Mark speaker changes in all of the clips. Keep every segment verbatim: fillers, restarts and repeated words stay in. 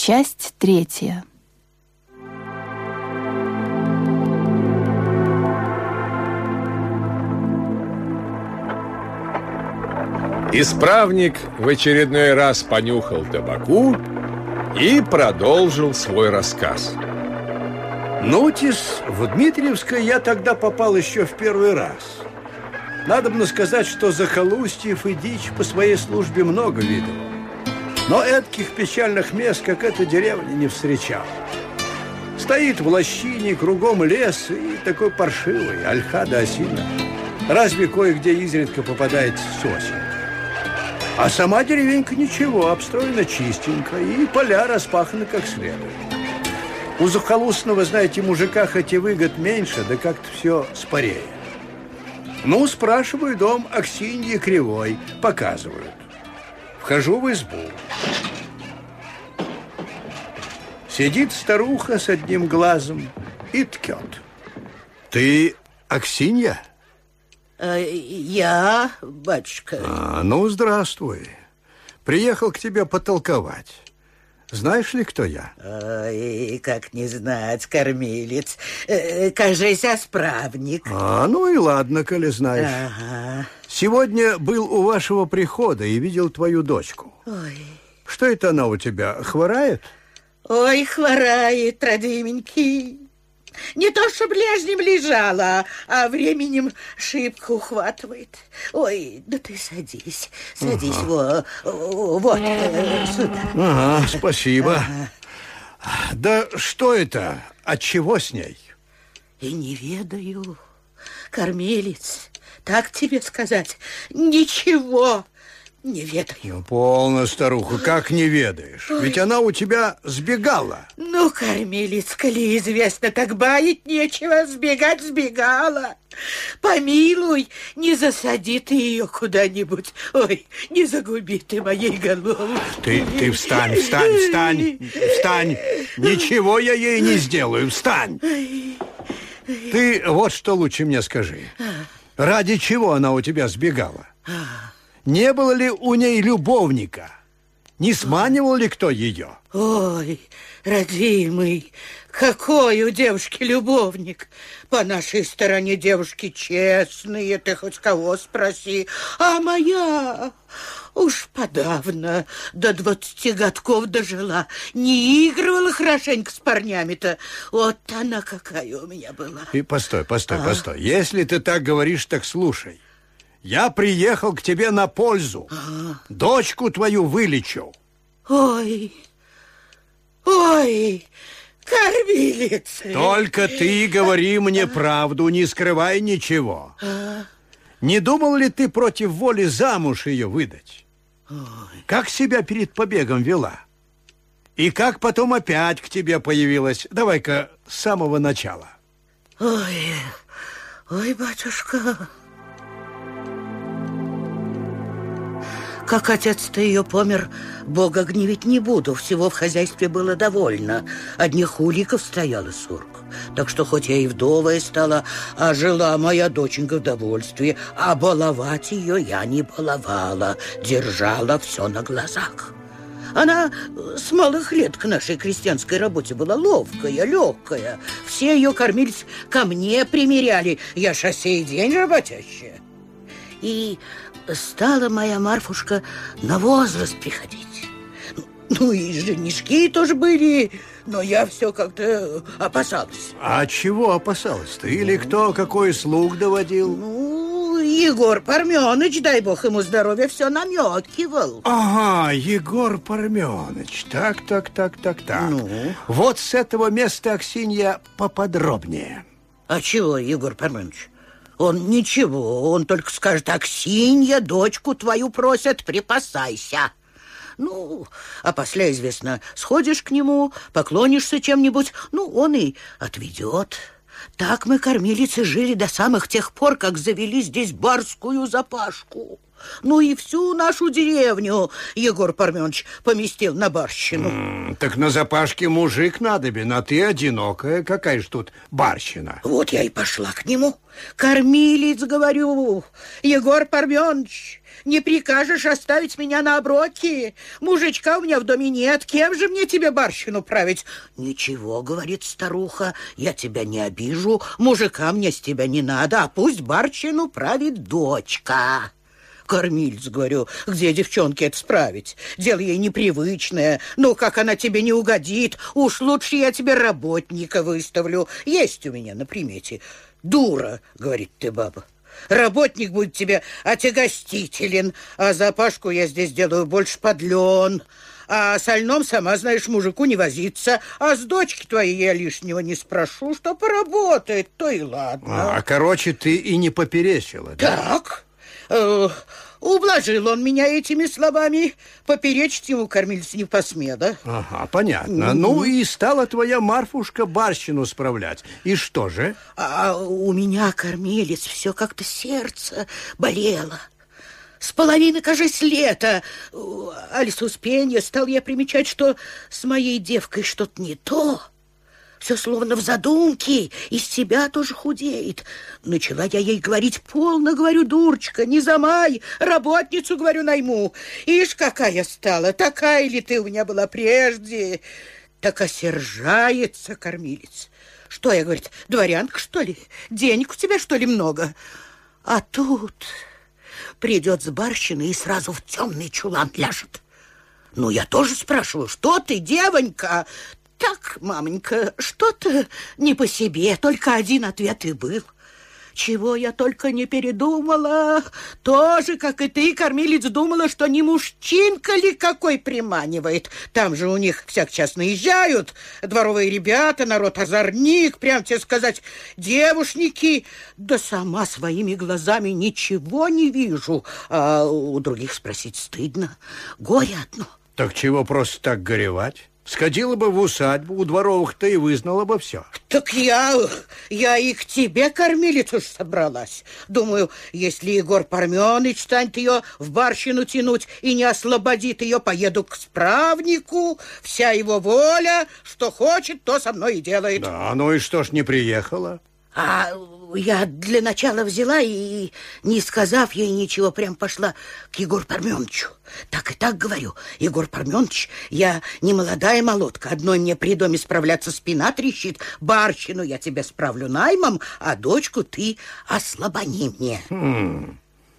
Speaker 1: Часть третья.
Speaker 2: Исправник в очередной раз понюхал табаку и продолжил свой рассказ.
Speaker 3: Нутис, в Дмитриевское я тогда попал еще в первый раз. Надобно сказать, что захолустьев и дичь по своей службе много видел. Но этких печальных мест, как эта деревня, не встречал. Стоит в лощине, кругом лес и такой паршивый, ольха да осина. Разве кое-где изредка попадает сосен. А сама деревенька ничего, обстроена чистенько, и поля распаханы как следует. У захолустного, знаете, мужика хоть и выгод меньше, да как-то все спорее. Ну, спрашиваю дом Аксиньи Кривой, показывают. Вхожу в избу. Сидит старуха с одним глазом и ткет. Ты Аксинья?
Speaker 4: А, я, батюшка.
Speaker 3: А, ну, здравствуй. Приехал к тебе потолковать. Знаешь ли, кто я?
Speaker 4: Ой, как не знать, кормилец. Э, кажись, осправник.
Speaker 3: А, ну и ладно, коли знаешь.
Speaker 4: Ага.
Speaker 3: Сегодня был у вашего прихода и видел твою дочку.
Speaker 4: Ой.
Speaker 3: Что это она у тебя, хворает?
Speaker 4: Ой, хворает, родименький. Не то, что ближнем лежала, а временем шибко ухватывает. Ой, да ты садись, садись, ага. во, вот, э, сюда.
Speaker 3: Ага, спасибо. Ага. Да что это? От чего с ней?
Speaker 4: И не ведаю, кормилец, так тебе сказать, ничего не ведаю.
Speaker 3: Ну, полно, старуха, как не ведаешь? Ой. Ведь она у тебя сбегала.
Speaker 4: Ну, кормилец, коли известно, так баять нечего, сбегать сбегала. Помилуй, не засади ты ее куда-нибудь. Ой, не загуби ты моей головы.
Speaker 3: Ты, ты встань, встань, встань, встань. Ничего я ей не сделаю, встань. Ты вот что лучше мне скажи. Ради чего она у тебя сбегала? Не было ли у ней любовника? Не сманивал ли кто ее?
Speaker 4: Ой, родимый, какой у девушки любовник? По нашей стороне девушки честные, ты хоть кого спроси. А моя уж подавно до двадцати годков дожила. Не игрывала хорошенько с парнями-то. Вот она какая у меня была.
Speaker 3: И постой, постой, а? постой. Если ты так говоришь, так слушай. Я приехал к тебе на пользу. А. Дочку твою вылечу.
Speaker 4: Ой, ой, кормилец.
Speaker 3: Только ты говори мне правду, не скрывай ничего. А. Не думал ли ты против воли замуж ее выдать? Ой. Как себя перед побегом вела? И как потом опять к тебе появилась? Давай-ка с самого начала.
Speaker 4: Ой, ой, батюшка... Как отец-то ее помер, Бога гневить не буду. Всего в хозяйстве было довольно. Одних уликов стоял и сурк. Так что хоть я и вдовая стала, а жила моя доченька в довольстве, а баловать ее я не баловала. Держала все на глазах. Она с малых лет к нашей крестьянской работе была ловкая, легкая. Все ее кормильцы ко мне примеряли. Я ж сей день работящая. И... стала моя Марфушка на возраст приходить. Ну и женишки тоже были, но я все как-то опасалась.
Speaker 3: А чего опасалась-то? Или кто какой слух доводил?
Speaker 4: Ну, Егор Парменыч, дай бог ему здоровья, все намекивал.
Speaker 3: Ага, Егор Парменыч. Так, так, так, так, так.
Speaker 4: Ну?
Speaker 3: Вот с этого места, Аксинья, поподробнее.
Speaker 4: А чего, Егор Парменыч? Он ничего, он только скажет: Аксинья, дочку твою просят, припасайся. Ну, а после, известно, сходишь к нему, поклонишься чем-нибудь, ну, он и отведет. Так мы, кормилицы, жили до самых тех пор, как завели здесь барскую запашку. Ну и всю нашу деревню Егор Парменович поместил на барщину.
Speaker 3: М-м, так на запашке мужик надобен, а ты одинокая. Какая ж тут барщина?
Speaker 4: Вот я и пошла к нему. Кормилец, говорю, Егор Парменович, не прикажешь оставить меня на оброке? Мужичка у меня в доме нет, кем же мне тебе барщину править? Ничего, говорит старуха, я тебя не обижу, мужика мне с тебя не надо, а пусть барщину правит дочка. Кормилец, говорю, где девчонке это справить? Дело ей непривычное. Ну, как она тебе не угодит? Уж лучше я тебе работника выставлю. Есть у меня на примете. Дура, говорит ты, баба. Работник будет тебе отягостителен, а запашку я здесь делаю больше подлен. А с ольном, сама знаешь, мужику не возиться. А с дочки твоей я лишнего не спрошу, что поработает, то и ладно.
Speaker 3: А, короче, ты и не поперечила, да?
Speaker 4: Так. Э, ублажил он меня этими словами. Поперечить ему кормильца не посме, да?
Speaker 3: Ага, понятно. Mm-hmm. Ну и стала твоя Марфушка барщину справлять. И что же?
Speaker 4: А у меня, кормилец, все как-то сердце болело. С половины, кажется, лета, али с успенья, стал я примечать, что с моей девкой что-то не то. Все словно в задумке, из себя тоже худеет. Начала я ей говорить: полно, говорю, дурочка, не замай, работницу, говорю, найму. Ишь, какая стала, такая ли ты у меня была прежде? Так осержается кормилец. Что я, говорит, дворянка, что ли? Денег у тебя, что ли, много? А тут придет с барщины и сразу в темный чулан ляжет. Ну, я тоже спрашиваю: что ты, девонька? Так, маменька, что-то не по себе, только один ответ и был. Чего я только не передумала. Тоже, как и ты, кормилец, думала, что не мужчинка ли какой приманивает. Там же у них всяк час наезжают дворовые ребята, народ озорник, прям тебе сказать, девушники. Да сама своими глазами ничего не вижу. А у других спросить стыдно. Горе одно.
Speaker 3: Так чего просто так горевать? Сходила бы в усадьбу, у дворовых-то и вызнала бы все.
Speaker 4: Так я, я и к тебе, кормилец, уж собралась. Думаю, если Егор Парменыч станет ее в барщину тянуть и не освободит ее, поеду к справнику. Вся его воля, что хочет, то со мной и делает.
Speaker 3: Да, ну и что ж не приехала?
Speaker 4: А я для начала взяла и, не сказав ей ничего, прям пошла к Егору Парменычу. Так и так говорю: Егор Парменыч, я не молодая молодка, одной мне при доме справляться спина трещит, барщину я тебе справлю наймом, а дочку ты ослабони мне.
Speaker 3: Хм.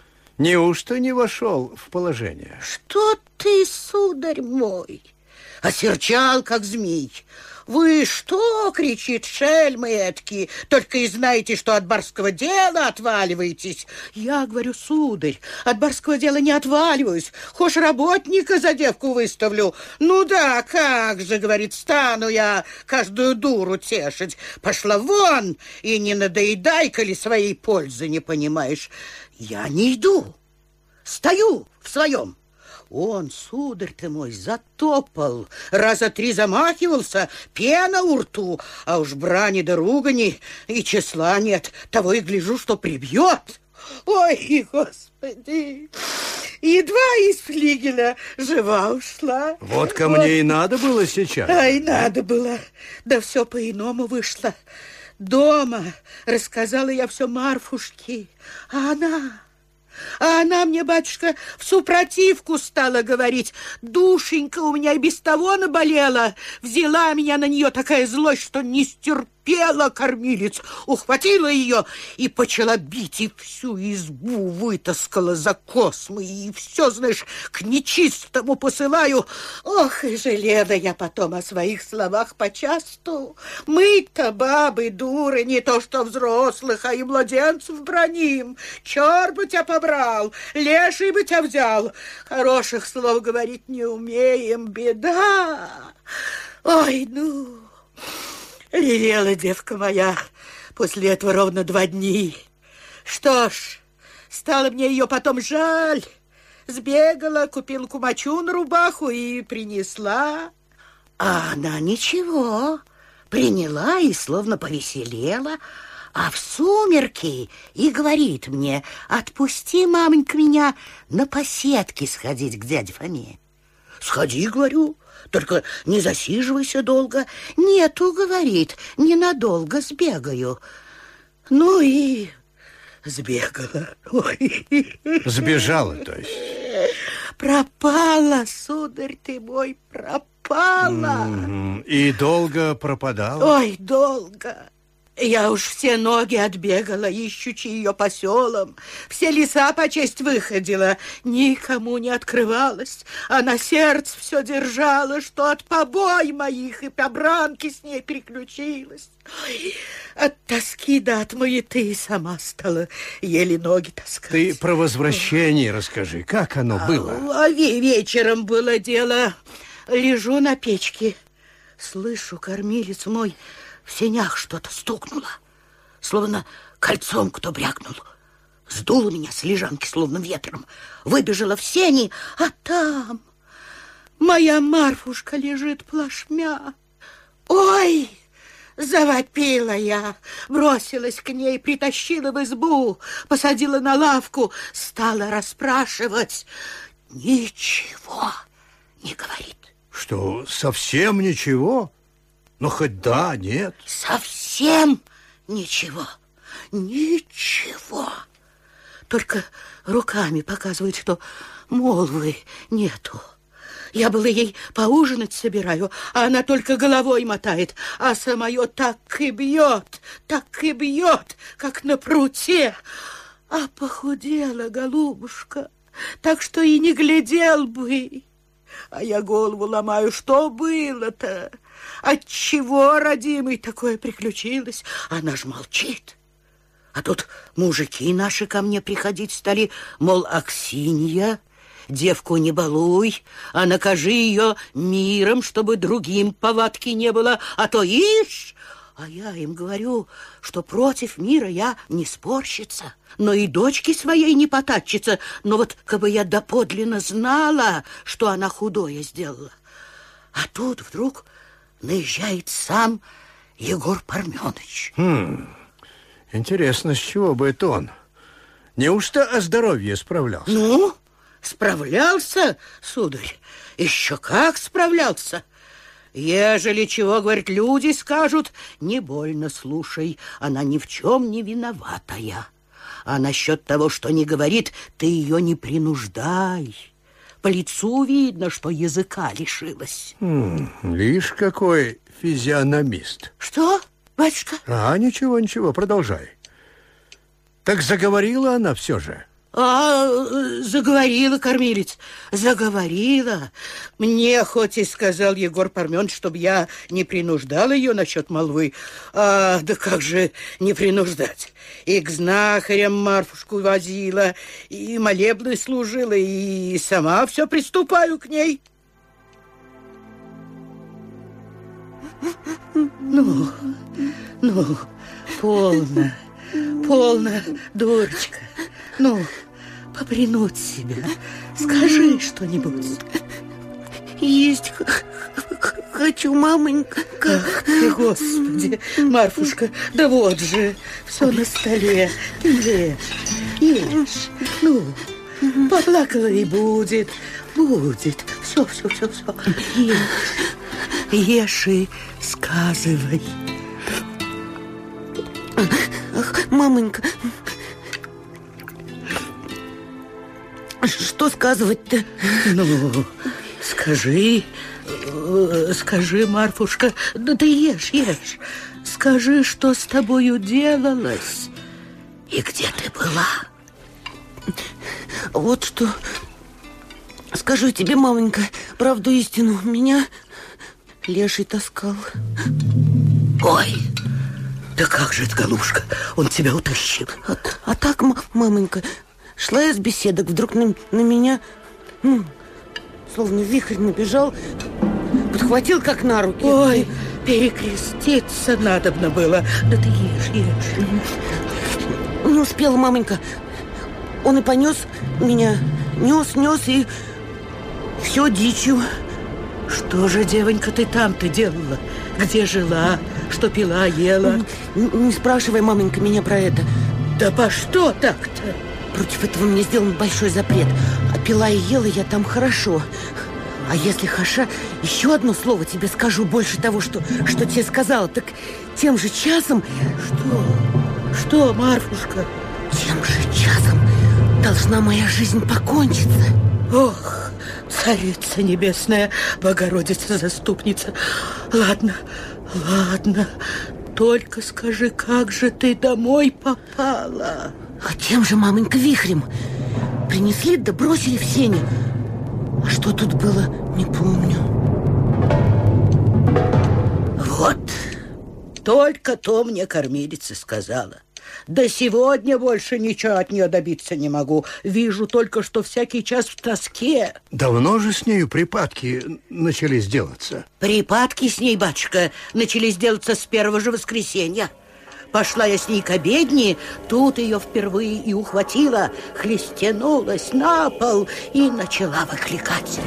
Speaker 3: Неужто не вошел в положение?
Speaker 4: Что ты, сударь мой, осерчал, как змей. Вы что, кричит, шельмы эткие, только и знаете, что от барского дела отваливаетесь. Я говорю: сударь, от барского дела не отваливаюсь, хошь работника за девку выставлю. Ну да, как же, говорит, стану я каждую дуру тешить. Пошла вон и не надоедай, коли своей пользы не понимаешь. Я не иду, стою в своем. Он, сударь ты мой, затопал, раза три замахивался, пена у рту, а уж брани да ругани и числа нет, того и гляжу, что прибьет. Ой, Господи, едва из флигеля жива ушла.
Speaker 3: Вот ко мне и надо было сейчас.
Speaker 4: Ай, надо было, да все по-иному вышло. Дома рассказала я все Марфушке, а она... А она мне, батюшка, в супротивку стала говорить. Душенька у меня и без того наболела. Взяла меня на нее такая злость, что не стерпела, кормилец. Ухватила ее и почала бить, и всю избу вытаскала за космы. И все, знаешь, к нечистому посылаю. Ох, и жалела я потом о своих словах почасту. Мы-то, бабы, дуры, не то что взрослых, а и младенцев браним. Чёр бы тебя побрал. Брал, леший бы тебя взял. Хороших слов говорить не умеем, беда. Ой, ну, ревела девка моя после этого ровно два дни. Что ж, стало мне ее потом жаль. Сбегала, купила кумачу на рубаху и принесла. А она ничего, приняла и словно повеселела. А в сумерки и говорит мне: отпусти, маменька, меня на поседки сходить к дяде Фоме. Сходи, говорю, только не засиживайся долго. Нету, говорит, ненадолго сбегаю. Ну и сбегала. Ой.
Speaker 3: Сбежала, то есть?
Speaker 4: Пропала, сударь ты мой, пропала.
Speaker 3: Mm-hmm. И долго пропадала?
Speaker 4: Ой, долго. Я уж все ноги отбегала, ищучи ее по селам. Все леса почесть выходила, никому не открывалась. А на сердце все держала, что от побой моих и побранки с ней переключилась. Ой, от тоски да от маяты сама стала еле ноги таскать.
Speaker 3: Ты про возвращение расскажи, как оно было?
Speaker 4: А вечером было дело. Лежу на печке, слышу, кормилец мой в сенях что-то стукнуло, словно кольцом кто брякнул. Сдуло меня с лежанки, словно ветром. Выбежала в сени, а там моя Марфушка лежит плашмя. Ой! Завопила я, бросилась к ней, притащила в избу, посадила на лавку, стала расспрашивать. Ничего не говорит.
Speaker 3: Что, совсем ничего? Ну, хоть да, нет.
Speaker 4: Совсем ничего. Ничего. Только руками показывает, что молвы нету. Я было ей поужинать собираю, а она только головой мотает, а самое так и бьет, так и бьет, как на пруте. А похудела, голубушка, так что и не глядел бы. А я голову ломаю, что было-то? Отчего, родимый, такое приключилось? Она ж молчит. А тут мужики наши ко мне приходить стали, мол, Аксинья, девку не балуй, а накажи ее миром, чтобы другим повадки не было, а то ишь. А я им говорю, что против мира я не спорщица, но и дочки своей не потатчица. Но вот кабы я доподлинно знала, что она худое сделала. А тут вдруг наезжает сам Егор Парменыч.
Speaker 3: Хм, интересно, с чего бы это он? Неужто о здоровье справлялся?
Speaker 4: Ну, справлялся, сударь, еще как справлялся. Ежели чего, говорит, люди скажут, не больно слушай, она ни в чем не виноватая. А насчет того, что не говорит, ты ее не принуждай. По лицу видно, что языка лишилась.
Speaker 3: Хм, лишь какой физиономист.
Speaker 4: Что, батюшка?
Speaker 3: А, ничего, ничего, продолжай. Так заговорила она все же?
Speaker 4: А, заговорила, кормилец, заговорила. Мне хоть и сказал Егор Парменыч, чтобы я не принуждал ее насчет молвы. А, да как же не принуждать? И к знахарям Марфушку возила, и молебны служила, и сама все приступаю к ней. Ну, ну, полно, полно, дурочка. Ну, побренуть себя. Скажи что-нибудь.
Speaker 1: Есть хочу, маменька.
Speaker 4: Ах ты, Господи, Марфушка, да вот же, все на столе. Ты ешь, ешь. Ну, поплакала и будет, будет. Все, все, все, все. Ешь, ешь и сказывай.
Speaker 1: Ах, маменька, что сказывать-то?
Speaker 4: Ну, скажи, скажи, Марфушка, да ты ешь, ешь. Скажи, что с тобою делалось и где ты была.
Speaker 1: Вот что, скажу тебе, маменька, правду истину, меня леший таскал.
Speaker 4: Ой, да как же это, голубушка, он тебя утащил.
Speaker 1: А, а так, маменька, шла я с беседок, вдруг на, на меня, ну, словно вихрь набежал, подхватил как на руки.
Speaker 4: Ой, перекреститься надобно было. Да ты ешь, ешь.
Speaker 1: Не успела, маменька. Он и понес меня, нес, нес, и все дичью.
Speaker 4: Что же, девонька, ты там-то делала? Где жила? Что пила, ела?
Speaker 1: Не, не спрашивай, маменька, меня про это.
Speaker 4: Да по что так-то?
Speaker 1: Против этого мне сделан большой запрет. А пила и ела я там хорошо. А если хаша, еще одно слово тебе скажу, больше того, что, что тебе сказала, так тем же часом...
Speaker 4: Что? Что, Марфушка?
Speaker 1: Тем же часом должна моя жизнь покончиться.
Speaker 4: Ох, Царица Небесная, Богородица Заступница. Ладно, ладно, только скажи, как же ты домой попала?
Speaker 1: А тем же, маменька, вихрем. Принесли да бросили в сене. А что тут было, не помню.
Speaker 4: Вот, только то мне кормилица сказала. Да сегодня больше ничего от нее добиться не могу. Вижу только, что всякий час в тоске.
Speaker 3: Давно же с нею припадки начались делаться?
Speaker 4: Припадки с ней, батюшка, начались делаться с первого же воскресенья. Пошла я с ней к обедне, тут ее впервые и ухватила, хлестянулась на пол и начала выкликать.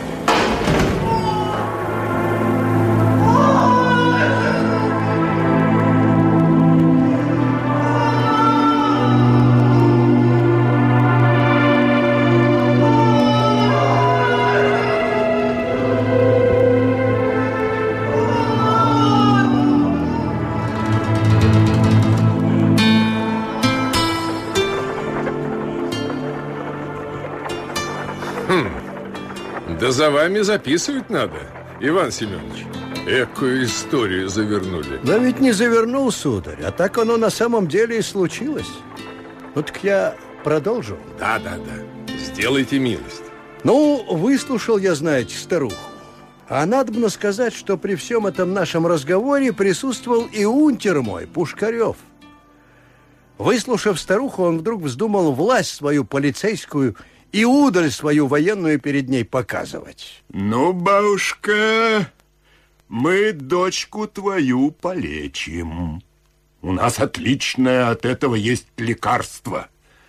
Speaker 2: Да за вами записывать надо, Иван Семенович. Экую историю завернули.
Speaker 3: Да ведь не завернул, сударь, а так оно на самом деле и случилось. Ну так я продолжу.
Speaker 2: Да, да, да. Сделайте милость.
Speaker 3: Ну, выслушал я, знаете, старуху. А надобно сказать, что при всем этом нашем разговоре присутствовал и унтер мой, Пушкарев. Выслушав старуху, он вдруг вздумал власть свою полицейскую и удаль свою военную перед ней показывать.
Speaker 5: Ну, бабушка, мы дочку твою полечим. У нас отличное от этого есть лекарство.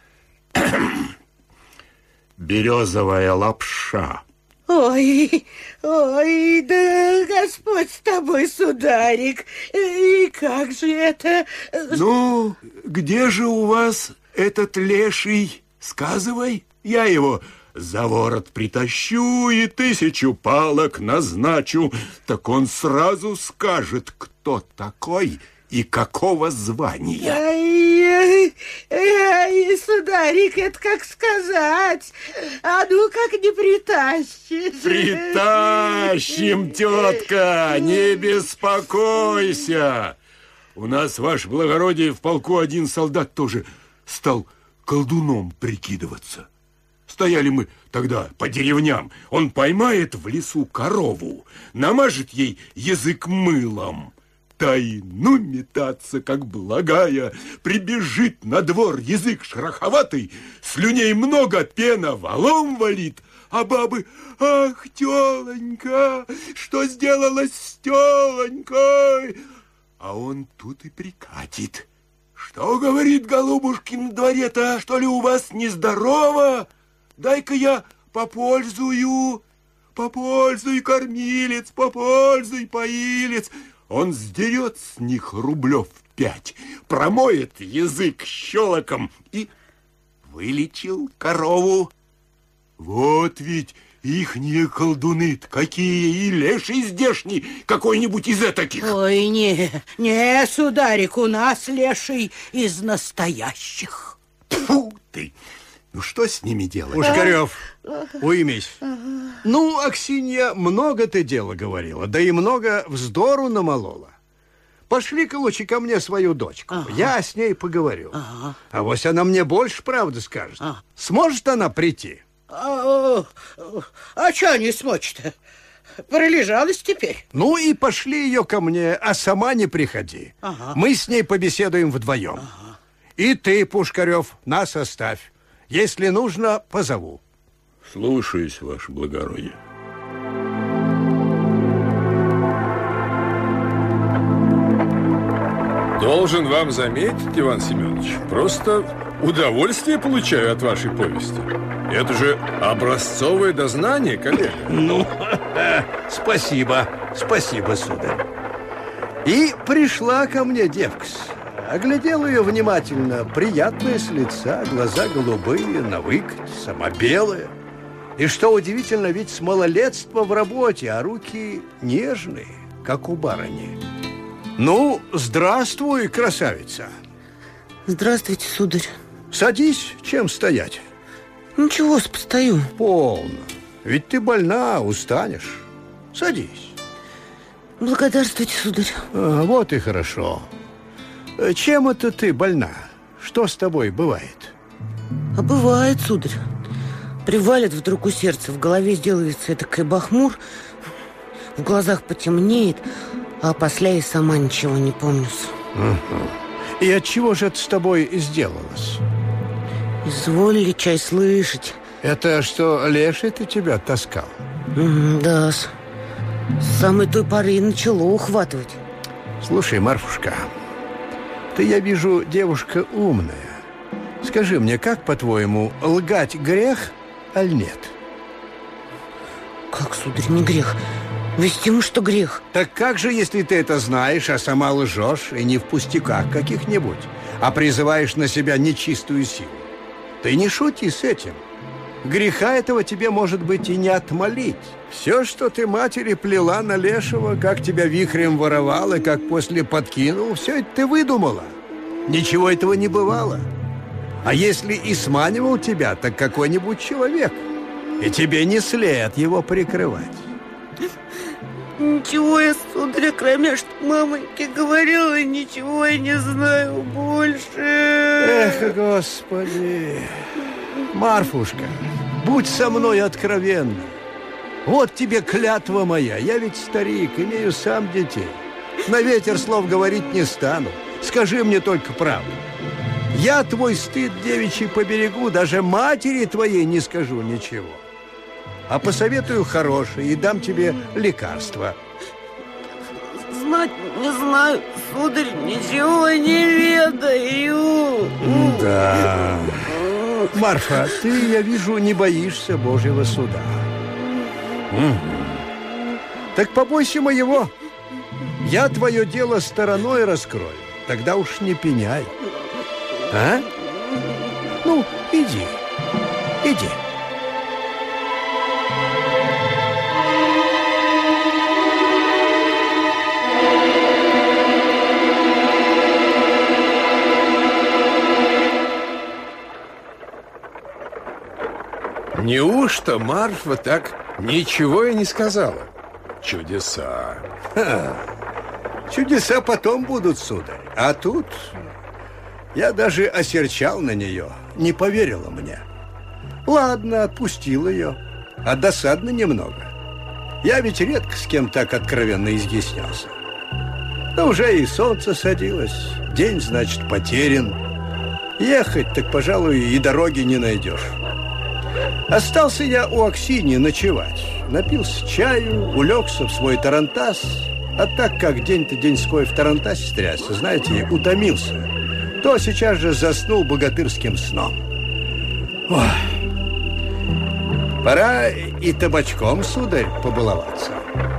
Speaker 5: Березовая лапша.
Speaker 4: Ой, ой, да Господь с тобой, сударик. И как же это?
Speaker 5: Ну, где же у вас этот леший? Сказывай. Я его за ворот притащу и тысячу палок назначу. Так он сразу скажет, кто такой и какого звания.
Speaker 4: Ай, ай, сударик, это как сказать? А ну, как не притащишь?
Speaker 5: Притащим, тетка, не беспокойся. У нас, ваше благородие, в полку один солдат тоже стал колдуном прикидываться. Стояли мы тогда по деревням. Он поймает в лесу корову, намажет ей язык мылом. Та и ну метаться, как благая, прибежит на двор, язык шероховатый, слюней много, пена валом валит, а бабы: ах, тёленька, что сделалось с тёленькой? А он тут и прикатит. Что, говорит, голубушки, на дворе-то, что ли, у вас нездорово? Дай-ка я попользую, попользуй, кормилец, попользуй, поилец. Он сдерет с них рублев пять, промоет язык щелоком и вылечил корову. Вот ведь ихние колдуны-то какие, и леший здешний какой-нибудь из этаких.
Speaker 4: Ой, не, не, сударик, у нас леший из настоящих.
Speaker 5: Фу ты! Ну, что с ними делать?
Speaker 3: Пушкарев, уймись. Ну, Аксинья, много ты дела говорила, да и много вздору намолола. Пошли-ка лучше ко мне свою дочку. Ага. Я с ней поговорю. Ага. А вот она мне больше правды скажет. Ага. Сможет она прийти?
Speaker 4: А, а что не смочь-то? Пролежалась теперь.
Speaker 3: Ну и пошли ее ко мне, а сама не приходи. Ага. Мы с ней побеседуем вдвоем. Ага. И ты, Пушкарев, нас оставь. Если нужно, позову.
Speaker 5: Слушаюсь, ваше благородие.
Speaker 2: Должен вам заметить, Иван Семенович, просто удовольствие получаю от вашей повести. Это же образцовое дознание, коллега.
Speaker 3: Ну, Спасибо, спасибо, сударь. И пришла ко мне девка-с. Оглядел ее внимательно. Приятная с лица, глаза голубые, на выкать, сама белая. И что удивительно, ведь с малолетства в работе, а руки нежные, как у барыни. Ну, здравствуй, красавица.
Speaker 1: Здравствуйте, сударь.
Speaker 3: Садись, чем стоять?
Speaker 1: Ничего, постою.
Speaker 3: Полно. Ведь ты больна, устанешь. Садись.
Speaker 1: Благодарствуйте, сударь.
Speaker 3: А, вот и хорошо. Чем это ты больна? Что с тобой бывает?
Speaker 1: А бывает, сударь. Привалит вдруг у сердца, в голове сделается этакой бахмур, в глазах потемнеет, а после и сама ничего не помню.
Speaker 3: Угу. И от чего же это с тобой сделалось?
Speaker 1: Изволили чай слышать.
Speaker 3: Это что, леший ты тебя таскал?
Speaker 1: Mm, да, с самой той поры и начало ухватывать.
Speaker 3: Слушай, Марфушка, ты, я вижу, девушка умная. Скажи мне, как, по-твоему, лгать грех, аль нет?
Speaker 1: Как, сударь, не грех? Вестимо, что грех.
Speaker 3: Так как же, если ты это знаешь, а сама лжешь, и не в пустяках каких-нибудь, а призываешь на себя нечистую силу? Ты не шути с этим. Греха этого тебе, может быть, и не отмолить. Все, что ты матери плела на лешего, как тебя вихрем воровал и как после подкинул, все это ты выдумала. Ничего этого не бывало. А если и сманивал тебя, так какой-нибудь человек. И тебе не след его прикрывать.
Speaker 1: Ничего я, сударь, кроме что мамоньке говорила, ничего я не знаю больше.
Speaker 3: Эх, Господи! Марфушка, будь со мной откровенна. Вот тебе клятва моя. Я ведь старик, имею сам детей. На ветер слов говорить не стану. Скажи мне только правду. Я твой стыд девичий поберегу, даже матери твоей не скажу ничего. А посоветую хорошее и дам тебе лекарство.
Speaker 1: Знать не знаю, сударь, ничего не ведаю.
Speaker 3: Да. Марфа, ты, я вижу, не боишься Божьего суда. Угу. Так побойся моего. Я твое дело стороной раскрою. Тогда уж не пеняй. А? Ну, иди, иди.
Speaker 2: Неужто Марфа так ничего и не сказала? Чудеса.
Speaker 3: Ха. Чудеса потом будут, сударь. А тут я даже осерчал на нее. Не поверила мне. Ладно, отпустил ее. А досадно немного. Я ведь редко с кем так откровенно изъяснялся. Но уже и солнце садилось. День, значит, потерян. Ехать так, пожалуй, и дороги не найдешь. Остался я у Аксиньи ночевать. Напился чаю, улегся в свой тарантас. А так как день-то деньской в тарантасе стрясся, знаете, утомился, то сейчас же заснул богатырским сном. Ой. Пора и табачком, сударь, побаловаться.